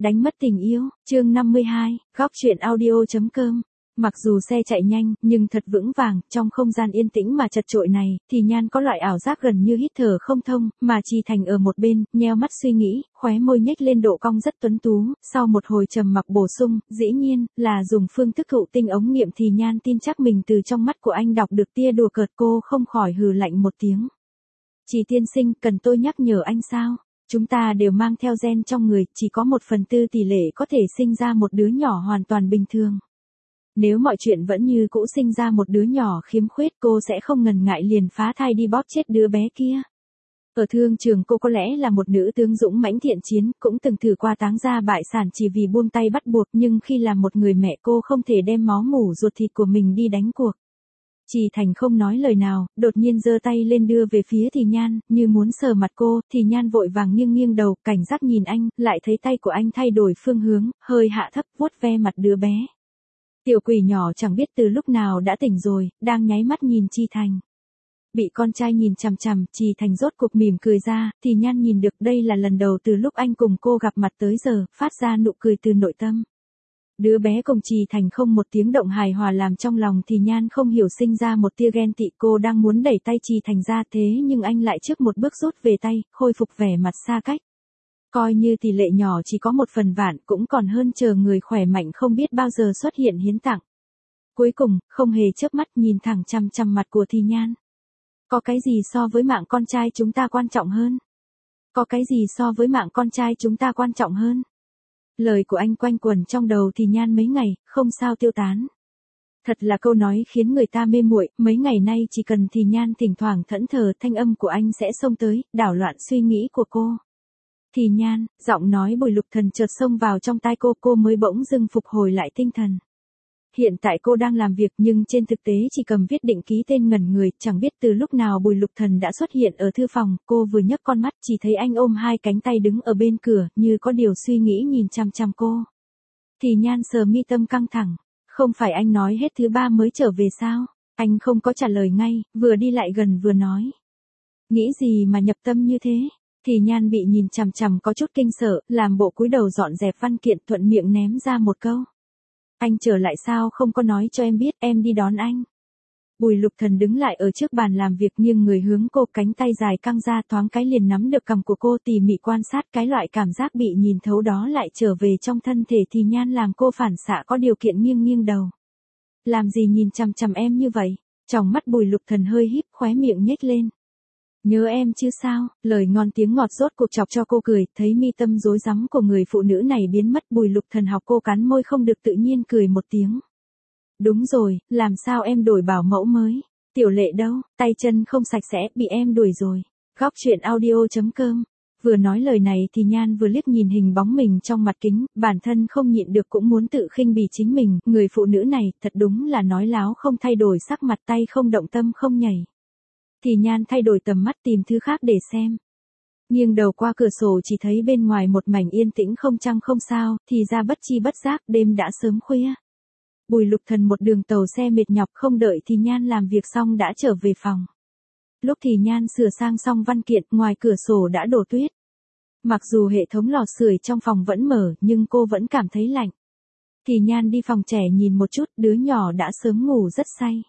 Đánh mất tình yêu, chương 52, góc truyện audio.com. Mặc dù xe chạy nhanh, nhưng thật vững vàng, trong không gian yên tĩnh mà chật chội này, thì Nhan có loại ảo giác gần như hít thở không thông, mà Trì Thành ở một bên, nheo mắt suy nghĩ, khóe môi nhếch lên độ cong rất tuấn tú, sau một hồi trầm mặc bổ sung, dĩ nhiên, là dùng phương thức thụ tinh ống nghiệm thì Nhan tin chắc mình từ trong mắt của anh đọc được tia đùa cợt, cô không khỏi hừ lạnh một tiếng. Trì tiên sinh, cần tôi nhắc nhở anh sao? Chúng ta đều mang theo gen trong người, chỉ có 1/4 tỷ lệ có thể sinh ra một đứa nhỏ hoàn toàn bình thường. Nếu mọi chuyện vẫn như cũ sinh ra một đứa nhỏ khiếm khuyết, cô sẽ không ngần ngại liền phá thai đi bóp chết đứa bé kia. Ở thương trường cô có lẽ là một nữ tướng dũng mãnh thiện chiến, cũng từng thử qua táng ra bại sản chỉ vì buông tay bắt buộc, nhưng khi làm một người mẹ cô không thể đem máu mủ ruột thịt của mình đi đánh cuộc. Trì Thành không nói lời nào, đột nhiên giơ tay lên đưa về phía Thì Nhan, như muốn sờ mặt cô, Thì Nhan vội vàng nghiêng nghiêng đầu, cảnh giác nhìn anh, lại thấy tay của anh thay đổi phương hướng, hơi hạ thấp vuốt ve mặt đứa bé. Tiểu quỷ nhỏ chẳng biết từ lúc nào đã tỉnh rồi, đang nháy mắt nhìn Trì Thành. Bị con trai nhìn chằm chằm, Trì Thành rốt cuộc mỉm cười ra, Thì Nhan nhìn được đây là lần đầu từ lúc anh cùng cô gặp mặt tới giờ, phát ra nụ cười từ nội tâm. Đứa bé cùng Trì Thành không một tiếng động hài hòa làm trong lòng Thì Nhan không hiểu sinh ra một tia ghen tị, cô đang muốn đẩy tay Trì Thành ra thế nhưng anh lại trước một bước rút về tay, khôi phục vẻ mặt xa cách. Coi như tỷ lệ nhỏ chỉ có 1/1000 cũng còn hơn chờ người khỏe mạnh không biết bao giờ xuất hiện hiến tặng. Cuối cùng, không hề chớp mắt nhìn thẳng chằm chằm mặt của Thì Nhan. Có cái gì so với mạng con trai chúng ta quan trọng hơn? Có cái gì so với mạng con trai chúng ta quan trọng hơn? Lời của anh quanh quẩn trong đầu Thì Nhan mấy ngày, không sao tiêu tán. Thật là câu nói khiến người ta mê muội, mấy ngày nay chỉ cần Thì Nhan thỉnh thoảng thẫn thờ, thanh âm của anh sẽ xông tới, đảo loạn suy nghĩ của cô. Thì Nhan, giọng nói Bùi Lục Thần chợt xông vào trong tai cô mới bỗng dưng phục hồi lại tinh thần. Hiện tại cô đang làm việc nhưng trên thực tế chỉ cầm viết định ký tên ngẩn người, chẳng biết từ lúc nào Bùi Lục Thần đã xuất hiện ở thư phòng, cô vừa nhấc con mắt chỉ thấy anh ôm hai cánh tay đứng ở bên cửa, như có điều suy nghĩ nhìn chằm chằm cô. Thì Nhan sờ mi tâm căng thẳng, không phải anh nói hết thứ 3 mới trở về sao? Anh không có trả lời ngay, vừa đi lại gần vừa nói. Nghĩ gì mà nhập tâm như thế? Thì Nhan bị nhìn chằm chằm có chút kinh sợ, làm bộ cúi đầu dọn dẹp văn kiện, thuận miệng ném ra một câu. Anh trở lại sao không có nói cho em biết, em đi đón anh. Bùi Lục Thần đứng lại ở trước bàn làm việc nghiêng người hướng cô, cánh tay dài căng ra thoáng cái liền nắm được cằm của cô, tỉ mỉ quan sát, cái loại cảm giác bị nhìn thấu đó lại trở về trong thân thể Thì Nhan làm cô phản xạ có điều kiện nghiêng nghiêng đầu. Làm gì nhìn chằm chằm em như vậy? Trong mắt Bùi Lục Thần hơi híp, khóe miệng nhếch lên. Nhớ em chứ sao? Lời ngon tiếng ngọt rốt cuộc chọc cho cô cười, thấy mi tâm rối rắm của người phụ nữ này biến mất, Bùi Lục Thần học cô cắn môi không được tự nhiên cười một tiếng. Đúng rồi, làm sao em đổi bảo mẫu mới? Tiểu Lệ đâu, tay chân không sạch sẽ, bị em đuổi rồi. Góc truyện audio.com. Vừa nói lời này thì Nhan vừa liếc nhìn hình bóng mình trong mặt kính, bản thân không nhịn được cũng muốn tự khinh bỉ chính mình, người phụ nữ này, thật đúng là nói láo không thay đổi sắc mặt, tay không động tâm không nhảy. Thì Nhan thay đổi tầm mắt tìm thứ khác để xem. Nghiêng đầu qua cửa sổ chỉ thấy bên ngoài một mảnh yên tĩnh không trăng không sao, thì ra bất chi bất giác đêm đã sớm khuya. Bùi Lục Thần một đường tàu xe mệt nhọc không đợi Thì Nhan làm việc xong đã trở về phòng. Lúc Thì Nhan sửa sang xong văn kiện, ngoài cửa sổ đã đổ tuyết. Mặc dù hệ thống lò sưởi trong phòng vẫn mở nhưng cô vẫn cảm thấy lạnh. Thì Nhan đi phòng trẻ nhìn một chút, đứa nhỏ đã sớm ngủ rất say.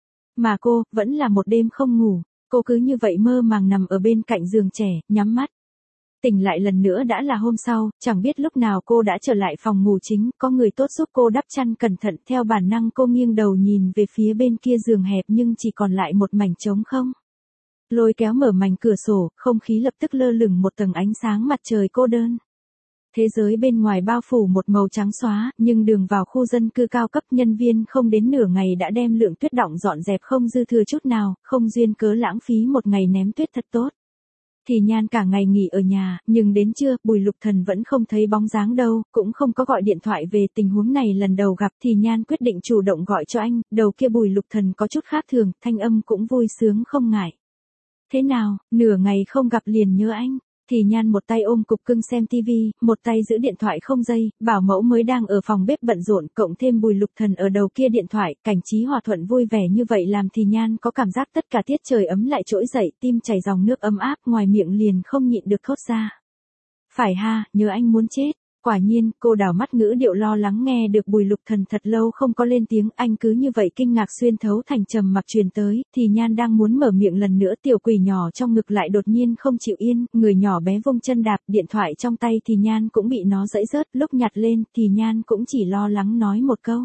Mà cô, vẫn là một đêm không ngủ, cô cứ như vậy mơ màng nằm ở bên cạnh giường trẻ, nhắm mắt. Tỉnh lại lần nữa đã là hôm sau, chẳng biết lúc nào cô đã trở lại phòng ngủ chính, có người tốt giúp cô đắp chăn cẩn thận, theo bản năng cô nghiêng đầu nhìn về phía bên kia giường hẹp nhưng chỉ còn lại một mảnh trống không. Lôi kéo mở mảnh cửa sổ, không khí lập tức lơ lửng một tầng ánh sáng mặt trời cô đơn. Thế giới bên ngoài bao phủ một màu trắng xóa, nhưng đường vào khu dân cư cao cấp, nhân viên không đến nửa ngày đã đem lượng tuyết đọng dọn dẹp không dư thừa chút nào, không duyên cớ lãng phí một ngày ném tuyết thật tốt. Thì Nhan cả ngày nghỉ ở nhà, nhưng đến trưa, Bùi Lục Thần vẫn không thấy bóng dáng đâu, cũng không có gọi điện thoại về. Tình huống này lần đầu gặp Thì Nhan quyết định chủ động gọi cho anh, đầu kia Bùi Lục Thần có chút khác thường, thanh âm cũng vui sướng không ngại. Thế nào, nửa ngày không gặp liền nhớ anh? Thì Nhan một tay ôm cục cưng xem tivi, một tay giữ điện thoại không dây, bảo mẫu mới đang ở phòng bếp bận rộn, cộng thêm Bùi Lục Thần ở đầu kia điện thoại, cảnh trí hòa thuận vui vẻ như vậy làm Thì Nhan có cảm giác tất cả tiết trời ấm lại trỗi dậy, tim chảy dòng nước ấm áp, ngoài miệng liền không nhịn được thốt ra. Phải ha, nhớ anh muốn chết. Quả nhiên, cô đảo mắt ngữ điệu lo lắng nghe được Bùi Lục Thần thật lâu không có lên tiếng, anh cứ như vậy kinh ngạc xuyên thấu thành trầm mặc truyền tới, thì Nhan đang muốn mở miệng lần nữa, tiểu quỷ nhỏ trong ngực lại đột nhiên không chịu yên, người nhỏ bé vung chân đạp, điện thoại trong tay thì Nhan cũng bị nó giãy rớt, lúc nhặt lên thì Nhan cũng chỉ lo lắng nói một câu.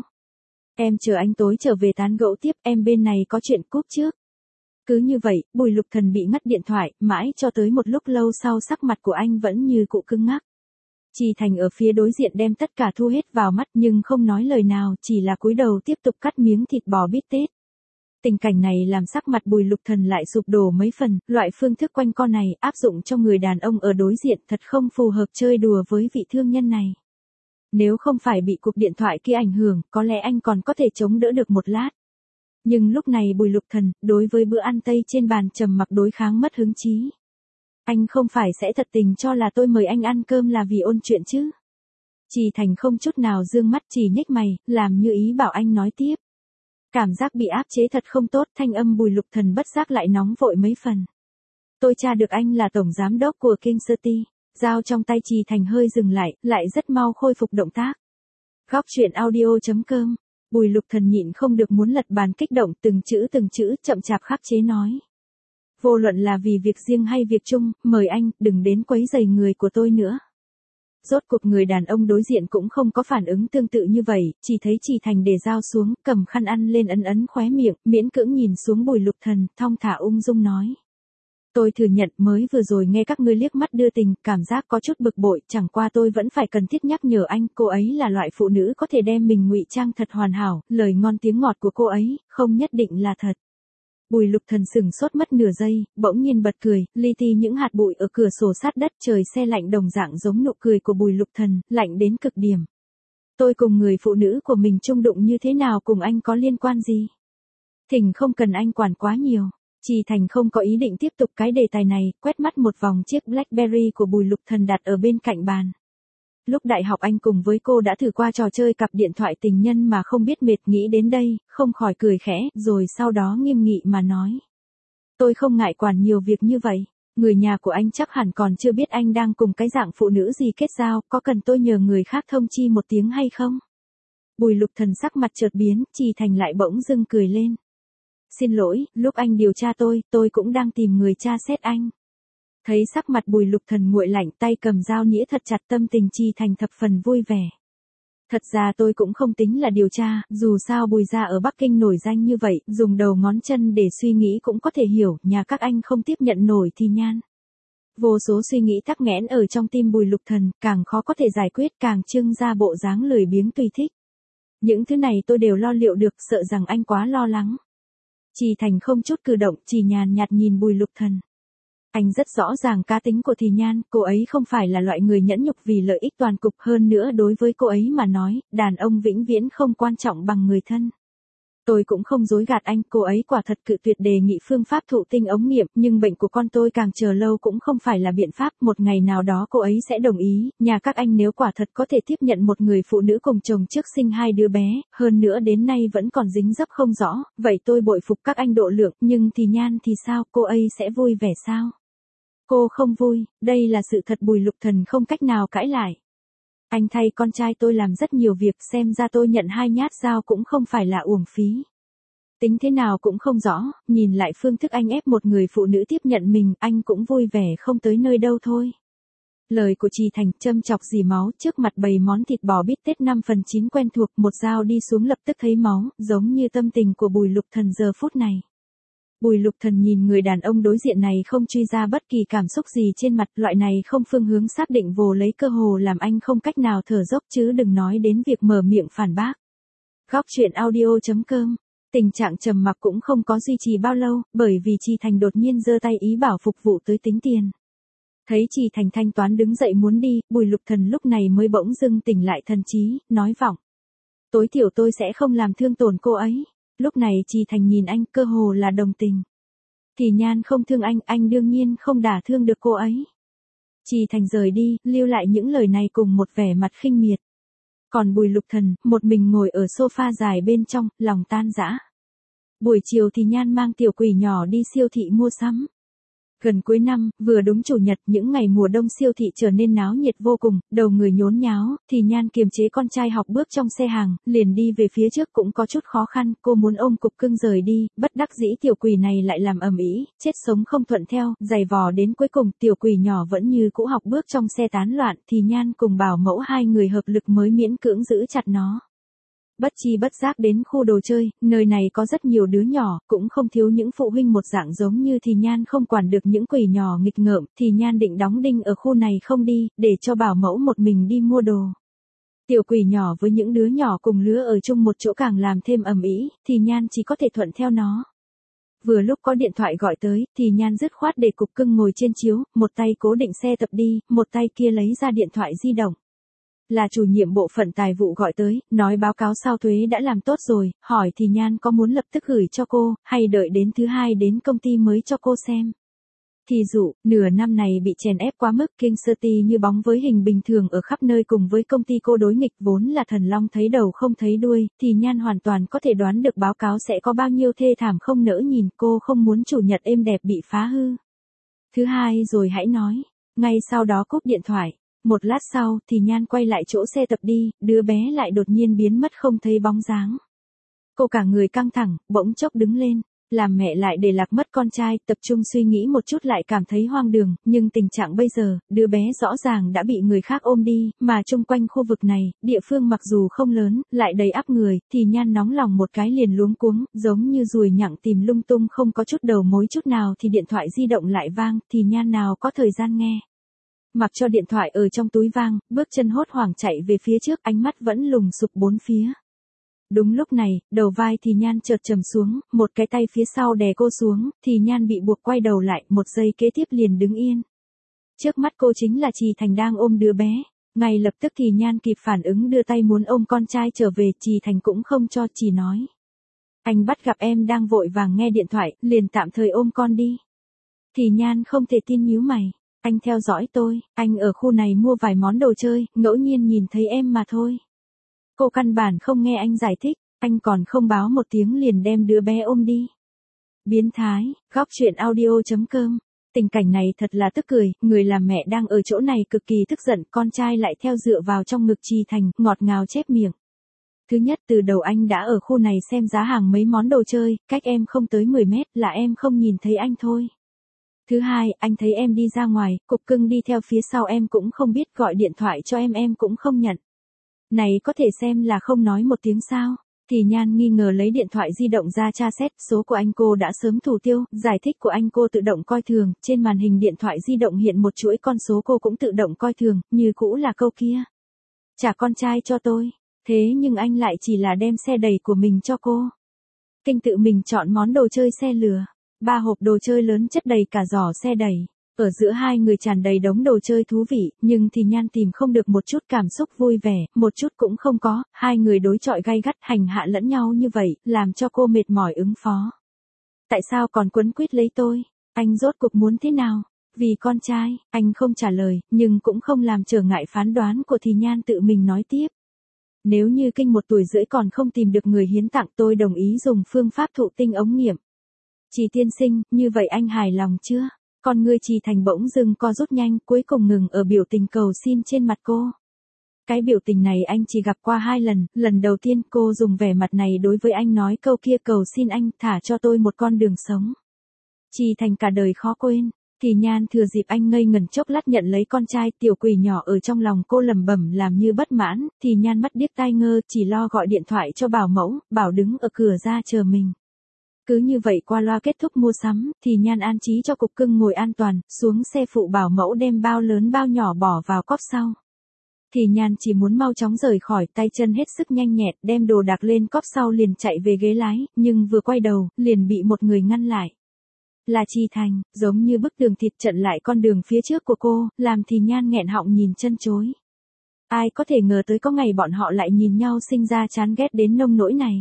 Em chờ anh tối trở về tán gẫu tiếp, em bên này có chuyện, cúp trước. Cứ như vậy, Bùi Lục Thần bị ngắt điện thoại, mãi cho tới một lúc lâu sau sắc mặt của anh vẫn như cũ cứng ngắc. Trì Thành ở phía đối diện đem tất cả thu hết vào mắt nhưng không nói lời nào, chỉ là cúi đầu tiếp tục cắt miếng thịt bò bít tết. Tình cảnh này làm sắc mặt Bùi Lục Thần lại sụp đổ mấy phần, loại phương thức quanh co này áp dụng cho người đàn ông ở đối diện thật không phù hợp chơi đùa với vị thương nhân này. Nếu không phải bị cuộc điện thoại kia ảnh hưởng, có lẽ anh còn có thể chống đỡ được một lát. Nhưng lúc này Bùi Lục Thần, đối với bữa ăn Tây trên bàn trầm mặc đối kháng mất hứng chí. Anh không phải sẽ thật tình cho là tôi mời anh ăn cơm là vì ôn chuyện chứ? Trì Thành không chút nào dương mắt, chỉ nhếch mày, làm như ý bảo anh nói tiếp. Cảm giác bị áp chế thật không tốt, thanh âm Bùi Lục Thần bất giác lại nóng vội mấy phần. Tôi tra được anh là tổng giám đốc của King City. Dao trong tay Trì Thành hơi dừng lại rất mau khôi phục động tác. Góc truyện audio.com. Bùi Lục Thần nhịn không được muốn lật bàn kích động, từng chữ chậm chạp khắc chế nói. Vô luận là vì việc riêng hay việc chung, mời anh, đừng đến quấy rầy người của tôi nữa. Rốt cuộc người đàn ông đối diện cũng không có phản ứng tương tự như vậy, chỉ thấy Trì Thành để dao xuống, cầm khăn ăn lên ấn khóe miệng, miễn cưỡng nhìn xuống Bùi Lục Thần, thong thả ung dung nói. Tôi thừa nhận mới vừa rồi nghe các ngươi liếc mắt đưa tình, cảm giác có chút bực bội, chẳng qua tôi vẫn phải cần thiết nhắc nhở anh, cô ấy là loại phụ nữ có thể đem mình ngụy trang thật hoàn hảo, lời ngon tiếng ngọt của cô ấy, không nhất định là thật. Bùi Lục Thần sững sốt mất nửa giây, bỗng nhiên bật cười, li ti những hạt bụi ở cửa sổ sát đất, trời se lạnh đồng dạng giống nụ cười của Bùi Lục Thần, lạnh đến cực điểm. Tôi cùng người phụ nữ của mình chung đụng như thế nào cùng anh có liên quan gì? Thỉnh không cần anh quản quá nhiều. Trì Thành không có ý định tiếp tục cái đề tài này, quét mắt một vòng chiếc BlackBerry của Bùi Lục Thần đặt ở bên cạnh bàn. Lúc đại học anh cùng với cô đã thử qua trò chơi cặp điện thoại tình nhân mà không biết mệt, nghĩ đến đây, không khỏi cười khẽ, rồi sau đó nghiêm nghị mà nói. Tôi không ngại quản nhiều việc như vậy, người nhà của anh chắc hẳn còn chưa biết anh đang cùng cái dạng phụ nữ gì kết giao, có cần tôi nhờ người khác thông chi một tiếng hay không? Bùi Lục Thần sắc mặt chợt biến, Trì Thành lại bỗng dưng cười lên. Xin lỗi, lúc anh điều tra tôi cũng đang tìm người tra xét anh. Thấy sắc mặt Bùi Lục Thần nguội lạnh, tay cầm dao nĩa thật chặt, tâm tình Trì Thành thập phần vui vẻ. Thật ra tôi cũng không tính là điều tra, dù sao Bùi gia ở Bắc Kinh nổi danh như vậy, dùng đầu ngón chân để suy nghĩ cũng có thể hiểu, nhà các anh không tiếp nhận nổi thì Nhan. Vô số suy nghĩ tắc nghẽn ở trong tim Bùi Lục Thần, càng khó có thể giải quyết, càng trưng ra bộ dáng lười biếng tùy thích. Những thứ này tôi đều lo liệu được, sợ rằng anh quá lo lắng. Trì Thành không chút cử động, chỉ nhàn nhạt nhìn Bùi Lục Thần. Anh rất rõ ràng cá tính của Thì Nhan, cô ấy không phải là loại người nhẫn nhục vì lợi ích toàn cục, hơn nữa đối với cô ấy mà nói, đàn ông vĩnh viễn không quan trọng bằng người thân. Tôi cũng không dối gạt anh, cô ấy quả thật cự tuyệt đề nghị phương pháp thụ tinh ống nghiệm, nhưng bệnh của con tôi càng chờ lâu cũng không phải là biện pháp, một ngày nào đó cô ấy sẽ đồng ý, nhà các anh nếu quả thật có thể tiếp nhận một người phụ nữ cùng chồng trước sinh 2 đứa bé, hơn nữa đến nay vẫn còn dính dấp không rõ, vậy tôi bội phục các anh độ lượng, nhưng Thì Nhan thì sao, cô ấy sẽ vui vẻ sao? Cô không vui, đây là sự thật, Bùi Lục Thần không cách nào cãi lại. Anh thay con trai tôi làm rất nhiều việc, xem ra tôi nhận 2 nhát dao cũng không phải là uổng phí. Tính thế nào cũng không rõ, nhìn lại phương thức anh ép một người phụ nữ tiếp nhận mình, anh cũng vui vẻ không tới nơi đâu thôi. Lời của Trì Thành châm chọc dì máu, trước mặt bày món thịt bò bít tết 5/9 quen thuộc, một dao đi xuống lập tức thấy máu, giống như tâm tình của Bùi Lục Thần giờ phút này. Bùi Lục Thần nhìn người đàn ông đối diện này không truy ra bất kỳ cảm xúc gì trên mặt, loại này không phương hướng xác định vồ lấy cơ hồ làm anh không cách nào thở dốc, chứ đừng nói đến việc mở miệng phản bác. Góc truyện audio.com. Tình trạng trầm mặc cũng không có duy trì bao lâu, bởi vì Trì Thành đột nhiên giơ tay ý bảo phục vụ tới tính tiền. Thấy Trì Thành thanh toán đứng dậy muốn đi, Bùi Lục Thần lúc này mới bỗng dưng tỉnh lại thần trí, nói vọng. Tối thiểu tôi sẽ không làm thương tổn cô ấy. Lúc này Trì Thành nhìn anh cơ hồ là đồng tình. Thì Nhan không thương anh đương nhiên không đả thương được cô ấy. Trì Thành rời đi, lưu lại những lời này cùng một vẻ mặt khinh miệt. Còn Bùi Lục Thần, một mình ngồi ở sofa dài bên trong, lòng tan rã. Buổi chiều thì Nhan mang tiểu quỷ nhỏ đi siêu thị mua sắm. Gần cuối năm, vừa đúng chủ nhật, những ngày mùa đông siêu thị trở nên náo nhiệt vô cùng, đầu người nhốn nháo, thì Nhan kiềm chế con trai học bước trong xe hàng, liền đi về phía trước cũng có chút khó khăn, cô muốn ôm cục cưng rời đi, bất đắc dĩ tiểu quỷ này lại làm ầm ĩ, chết sống không thuận theo, giày vò đến cuối cùng tiểu quỷ nhỏ vẫn như cũ học bước trong xe tán loạn, thì Nhan cùng bảo mẫu hai người hợp lực mới miễn cưỡng giữ chặt nó. Bất chi bất giác đến khu đồ chơi, nơi này có rất nhiều đứa nhỏ, cũng không thiếu những phụ huynh một dạng giống như thì Nhan không quản được những quỷ nhỏ nghịch ngợm, thì Nhan định đóng đinh ở khu này không đi, để cho bảo mẫu một mình đi mua đồ. Tiểu quỷ nhỏ với những đứa nhỏ cùng lứa ở chung một chỗ càng làm thêm ầm ĩ, thì Nhan chỉ có thể thuận theo nó. Vừa lúc có điện thoại gọi tới, thì Nhan dứt khoát để cục cưng ngồi trên chiếu, một tay cố định xe tập đi, một tay kia lấy ra điện thoại di động. Là chủ nhiệm bộ phận tài vụ gọi tới, nói báo cáo sao thuế đã làm tốt rồi, hỏi thì Nhan có muốn lập tức gửi cho cô, hay đợi đến thứ hai đến công ty mới cho cô xem. Thì dụ, nửa năm này bị chèn ép quá mức, King City như bóng với hình bình thường ở khắp nơi cùng với công ty cô đối nghịch vốn là thần long thấy đầu không thấy đuôi, thì Nhan hoàn toàn có thể đoán được báo cáo sẽ có bao nhiêu thê thảm không nỡ nhìn, cô không muốn chủ nhật êm đẹp bị phá hư. Thứ hai rồi hãy nói, ngay sau đó cúp điện thoại. Một lát sau, thì Nhan quay lại chỗ xe tập đi, đứa bé lại đột nhiên biến mất không thấy bóng dáng. Cô cả người căng thẳng, bỗng chốc đứng lên, làm mẹ lại để lạc mất con trai, tập trung suy nghĩ một chút lại cảm thấy hoang đường, nhưng tình trạng bây giờ, đứa bé rõ ràng đã bị người khác ôm đi, mà chung quanh khu vực này, địa phương mặc dù không lớn, lại đầy ắp người, thì Nhan nóng lòng một cái liền luống cuống, giống như ruồi nhặng tìm lung tung không có chút đầu mối chút nào thì điện thoại di động lại vang, thì Nhan nào có thời gian nghe. Mặc cho điện thoại ở trong túi vang, bước chân hốt hoảng chạy về phía trước, ánh mắt vẫn lùng sục bốn phía. Đúng lúc này, đầu vai thì Nhan chợt trầm xuống, một cái tay phía sau đè cô xuống, thì Nhan bị buộc quay đầu lại, một giây kế tiếp liền đứng yên. Trước mắt cô chính là Trì Thành đang ôm đứa bé. Ngay lập tức thì Nhan kịp phản ứng đưa tay muốn ôm con trai trở về, Trì Thành cũng không cho, chỉ nói. Anh bắt gặp em đang vội vàng nghe điện thoại, liền tạm thời ôm con đi. Thì Nhan không thể tin nhíu mày. Anh theo dõi tôi, anh ở khu này mua vài món đồ chơi, ngẫu nhiên nhìn thấy em mà thôi. Cô căn bản không nghe anh giải thích, anh còn không báo một tiếng liền đem đứa bé ôm đi. Biến thái, góc truyện audio.com. Tình cảnh này thật là tức cười, người làm mẹ đang ở chỗ này cực kỳ tức giận, con trai lại theo dựa vào trong ngực Trì Thành, ngọt ngào chép miệng. Thứ nhất, từ đầu anh đã ở khu này xem giá hàng mấy món đồ chơi, cách em không tới 10 mét, là em không nhìn thấy anh thôi. Thứ hai, anh thấy em đi ra ngoài, cục cưng đi theo phía sau em cũng không biết, gọi điện thoại cho em cũng không nhận. Này có thể xem là không nói một tiếng sao? Thì Nhan nghi ngờ lấy điện thoại di động ra tra xét, số của anh cô đã sớm thủ tiêu, giải thích của anh cô tự động coi thường, trên màn hình điện thoại di động hiện một chuỗi con số cô cũng tự động coi thường, như cũ là câu kia. Trả con trai cho tôi, thế nhưng anh lại chỉ là đem xe đẩy của mình cho cô. Kinh tự mình chọn món đồ chơi xe lừa. 3 hộp đồ chơi lớn chất đầy cả giỏ xe đẩy. Ở giữa hai người tràn đầy đống đồ chơi thú vị, nhưng thì Nhan tìm không được một chút cảm xúc vui vẻ, một chút cũng không có, hai người đối chọi gay gắt hành hạ lẫn nhau như vậy, làm cho cô mệt mỏi ứng phó. Tại sao còn quấn quýt lấy tôi? Anh rốt cuộc muốn thế nào? Vì con trai, anh không trả lời, nhưng cũng không làm trở ngại phán đoán của thì Nhan tự mình nói tiếp. Nếu như Kinh 1 tuổi rưỡi còn không tìm được người hiến tặng, tôi đồng ý dùng phương pháp thụ tinh ống nghiệm. Trì tiên sinh, như vậy anh hài lòng chưa? Con ngươi Trì Thành bỗng dưng co rút nhanh, cuối cùng ngừng ở biểu tình cầu xin trên mặt cô. Cái biểu tình này anh chỉ gặp qua 2 lần, lần đầu tiên cô dùng vẻ mặt này đối với anh nói câu kia, cầu xin anh thả cho tôi một con đường sống. Trì Thành cả đời khó quên. Thì Nhan thừa dịp anh ngây ngẩn chốc lát nhận lấy con trai, tiểu quỷ nhỏ ở trong lòng cô lẩm bẩm làm như bất mãn, thì Nhan mắt điếc tai ngơ, chỉ lo gọi điện thoại cho bảo mẫu, bảo đứng ở cửa ra chờ mình. Cứ như vậy qua loa kết thúc mua sắm, thì Nhan an trí cho cục cưng ngồi an toàn, xuống xe phụ bảo mẫu đem bao lớn bao nhỏ bỏ vào cốp sau. Thì Nhan chỉ muốn mau chóng rời khỏi, tay chân hết sức nhanh nhẹn, đem đồ đạc lên cốp sau liền chạy về ghế lái, nhưng vừa quay đầu, liền bị một người ngăn lại. Là Trì Thành, giống như bức tường thịt chặn lại con đường phía trước của cô, làm thì Nhan nghẹn họng nhìn chân chối. Ai có thể ngờ tới có ngày bọn họ lại nhìn nhau sinh ra chán ghét đến nông nỗi này.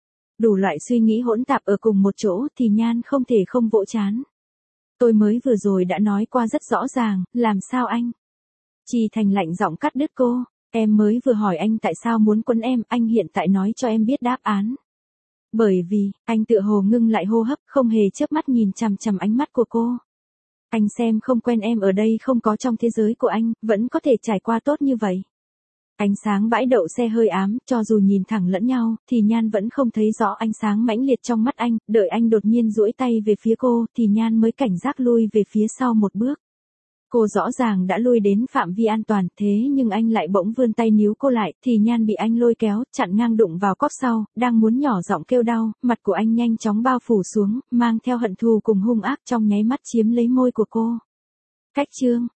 Đủ loại suy nghĩ hỗn tạp ở cùng một chỗ thì Nhan không thể không vỗ chán. Tôi mới vừa rồi đã nói qua rất rõ ràng, làm sao anh? Trì Thành lạnh giọng cắt đứt cô, em mới vừa hỏi anh tại sao muốn quấn em, anh hiện tại nói cho em biết đáp án. Bởi vì, anh tựa hồ ngưng lại hô hấp, không hề chớp mắt nhìn chằm chằm ánh mắt của cô. Anh xem không quen em ở đây không có trong thế giới của anh, vẫn có thể trải qua tốt như vậy. Ánh sáng bãi đậu xe hơi ám, cho dù nhìn thẳng lẫn nhau, thì Nhan vẫn không thấy rõ ánh sáng mãnh liệt trong mắt anh, đợi anh đột nhiên duỗi tay về phía cô, thì Nhan mới cảnh giác lui về phía sau một bước. Cô rõ ràng đã lui đến phạm vi an toàn, thế nhưng anh lại bỗng vươn tay níu cô lại, thì Nhan bị anh lôi kéo, chặn ngang đụng vào cốp sau, đang muốn nhỏ giọng kêu đau, mặt của anh nhanh chóng bao phủ xuống, mang theo hận thù cùng hung ác trong nháy mắt chiếm lấy môi của cô. Cách chương